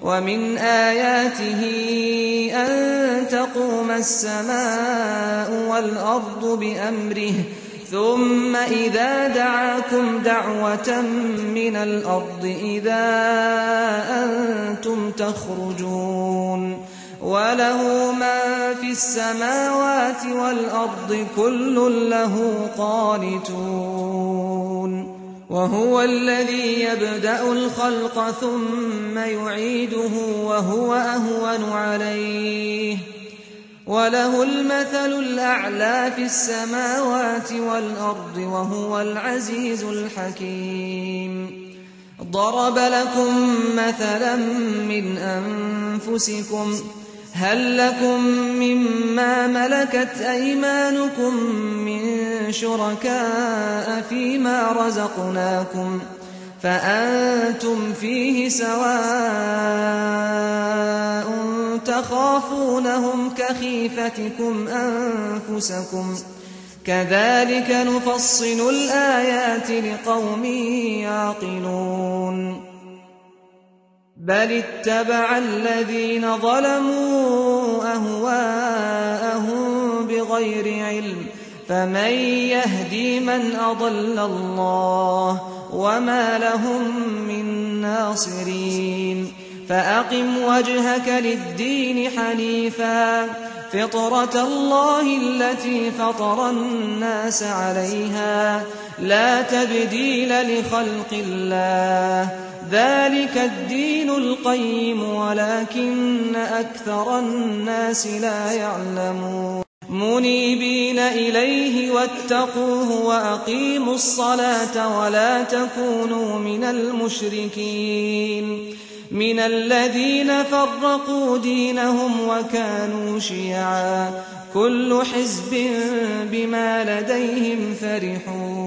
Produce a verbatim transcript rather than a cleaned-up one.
ومن آياته أن تقوم السماء والأرض بأمره ثم إذا دعاكم دعوة من الأرض إذا أنتم تخرجون وله ما في السماوات والأرض كل له قانتون وهو الذي يبدأ الخلق ثم يعيده وهو أهون عليه وله المثل الأعلى في السماوات والأرض وهو العزيز الحكيم ضرب لكم مثلا من أنفسكم هل لكم مما ملكت أيمانكم من شركاء فيما رزقناكم فأنتم فيه سواء تخافونهم كخيفتكم أنفسكم كذلك نفصل الآيات لقوم يعقلون بل اتبع الذين ظلموا أهواءهم بغير علم فمن يهدي من أضل الله وما لهم من ناصرين فأقم وجهك للدين حنيفا فطرة الله التي فطر الناس عليها لا تبديل لخلق الله ذلك الدين القيم ولكن أكثر الناس لا يعلمون منيبين إليه واتقوه وأقيموا الصلاة ولا تكونوا من المشركين من الذين فرقوا دينهم وكانوا شيعا كل حزب بما لديهم فرحون